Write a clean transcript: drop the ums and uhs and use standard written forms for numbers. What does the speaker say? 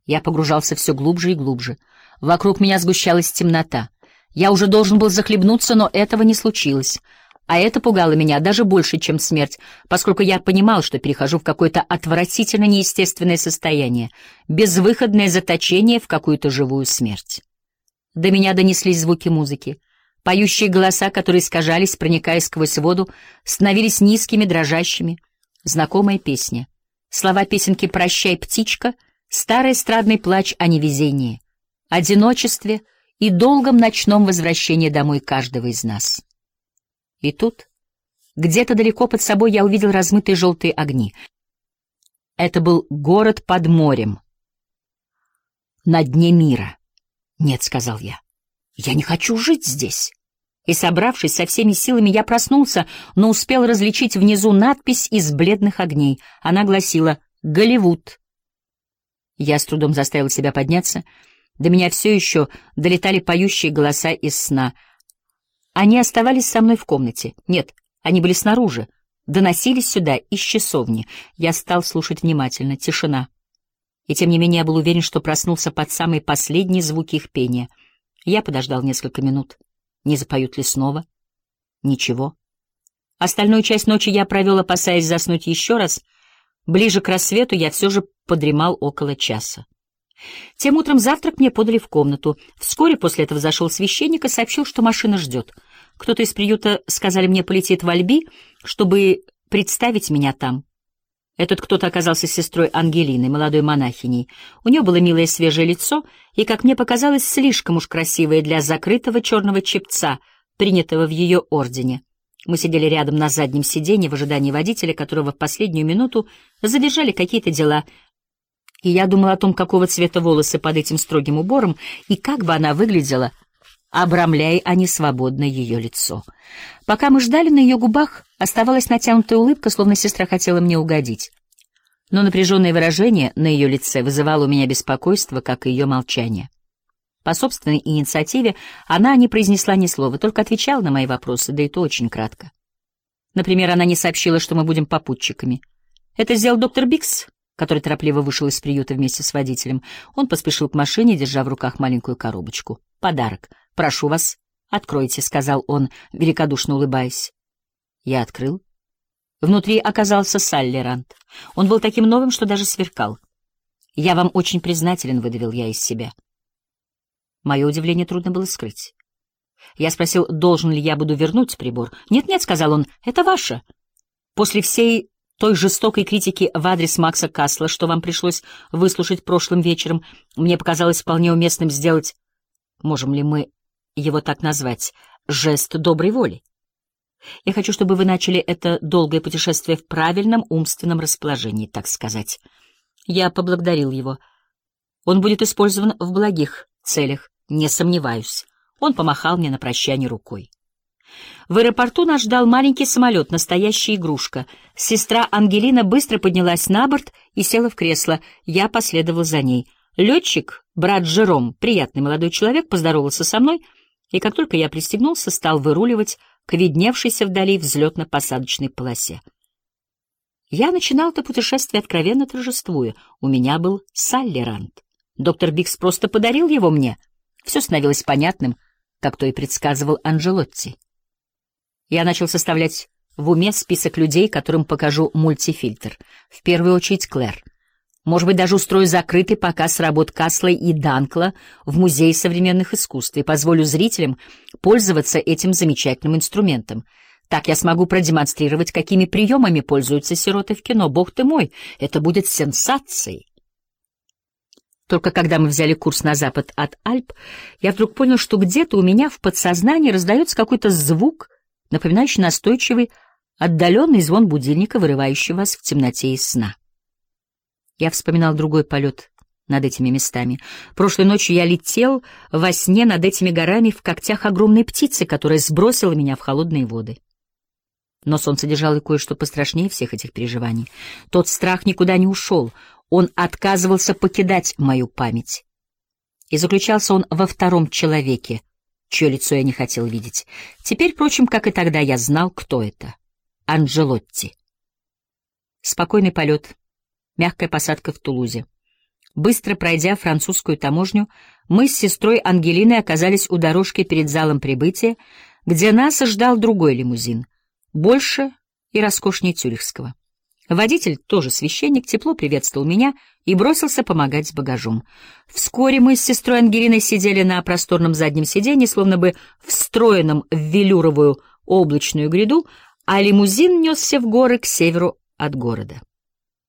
Я погружался все глубже и глубже. Вокруг меня сгущалась темнота. Я уже должен был захлебнуться, но этого не случилось. А это пугало меня даже больше, чем смерть, поскольку я понимал, что перехожу в какое-то отвратительно неестественное состояние, безвыходное заточение в какую-то живую смерть. До меня донеслись звуки музыки. Поющие голоса, которые искажались, проникая сквозь воду, становились низкими, дрожащими. Знакомая песня. Слова песенки «Прощай, птичка», старый эстрадный плач о невезении, одиночестве и долгом ночном возвращении домой каждого из нас. И тут, где-то далеко под собой, я увидел размытые желтые огни. Это был город под морем, на дне мира. «Нет», — сказал я, — «я не хочу жить здесь». И, собравшись со всеми силами, я проснулся, но успел различить внизу надпись из бледных огней. Она гласила «Голливуд». Я с трудом заставил себя подняться. До меня все еще долетали поющие голоса из сна. Они оставались со мной в комнате. Нет, они были снаружи, доносились сюда из часовни. Я стал слушать внимательно. Тишина. И тем не менее я был уверен, что проснулся под самые последние звуки их пения. Я подождал несколько минут. Не запоют ли снова? Ничего. Остальную часть ночи я провел, опасаясь заснуть еще раз. Ближе к рассвету я все же подремал около часа. Тем утром завтрак мне подали в комнату. Вскоре после этого зашел священник и сообщил, что машина ждет. Кто-то из приюта, сказали мне, полетит в Альби, чтобы представить меня там. Этот кто-то оказался сестрой Ангелины, молодой монахиней. У нее было милое свежее лицо и, как мне показалось, слишком уж красивое для закрытого черного чепца, принятого в ее ордене. Мы сидели рядом на заднем сиденье в ожидании водителя, которого в последнюю минуту задержали какие-то дела. И я думал о том, какого цвета волосы под этим строгим убором и как бы она выглядела, обрамляя они свободно ее лицо. Пока мы ждали, на ее губах оставалась натянутая улыбка, словно сестра хотела мне угодить. Но напряженное выражение на ее лице вызывало у меня беспокойство, как и ее молчание. По собственной инициативе она не произнесла ни слова, только отвечала на мои вопросы, да и то очень кратко. Например, она не сообщила, что мы будем попутчиками. Это сделал доктор Бикс, который торопливо вышел из приюта вместе с водителем. Он поспешил к машине, держа в руках маленькую коробочку. «Подарок. Прошу вас, откройте», — сказал он, великодушно улыбаясь. Я открыл. Внутри оказался Салли Рант. Он был таким новым, что даже сверкал. «Я вам очень признателен», — выдавил я из себя. Мое удивление трудно было скрыть. Я спросил, должен ли я буду вернуть прибор. «Нет-нет», — сказал он, — «это ваше. После всей той жестокой критики в адрес Макса Касла, что вам пришлось выслушать прошлым вечером, мне показалось вполне уместным сделать, можем ли мы его так назвать, жест доброй воли. Я хочу, чтобы вы начали это долгое путешествие в правильном умственном расположении, так сказать». Я поблагодарил его. «Он будет использован в благих целях, не сомневаюсь». Он помахал мне на прощание рукой. В аэропорту нас ждал маленький самолет, настоящая игрушка. Сестра Ангелина быстро поднялась на борт и села в кресло. Я последовал за ней. Летчик, брат Жером, приятный молодой человек, поздоровался со мной, и как только я пристегнулся, стал выруливать к видневшейся вдали взлетно-посадочной полосе. Я начинал это путешествие откровенно торжествуя. У меня был Салли Рант. Доктор Бикс просто подарил его мне. Все становилось понятным, как то и предсказывал Анджелотти. Я начал составлять в уме список людей, которым покажу мультифильтр. В первую очередь Клэр. Может быть, даже устрою закрытый показ работ Касла и Данкла в Музее современных искусств и позволю зрителям пользоваться этим замечательным инструментом. Так я смогу продемонстрировать, какими приемами пользуются сироты в кино. Бог ты мой, это будет сенсацией. Только когда мы взяли курс на запад от Альп, я вдруг понял, что где-то у меня в подсознании раздается какой-то звук, напоминающий настойчивый, отдаленный звон будильника, вырывающий вас в темноте из сна. Я вспоминал другой полет над этими местами. Прошлой ночью я летел во сне над этими горами в когтях огромной птицы, которая сбросила меня в холодные воды. Но сон содержал и кое-что пострашнее всех этих переживаний. Тот страх никуда не ушел, он отказывался покидать мою память. И заключался он во втором человеке, чье лицо я не хотел видеть. Теперь, впрочем, как и тогда, я знал, кто это. Анджелотти. Спокойный полет, мягкая посадка в Тулузе. Быстро пройдя французскую таможню, мы с сестрой Ангелиной оказались у дорожки перед залом прибытия, где нас ждал другой лимузин, больше и роскошнее тюрихского. Водитель, тоже священник, тепло приветствовал меня и бросился помогать с багажом. Вскоре мы с сестрой Ангелиной сидели на просторном заднем сиденье, словно бы встроенном в велюровую облачную гряду, а лимузин несся в горы к северу от города.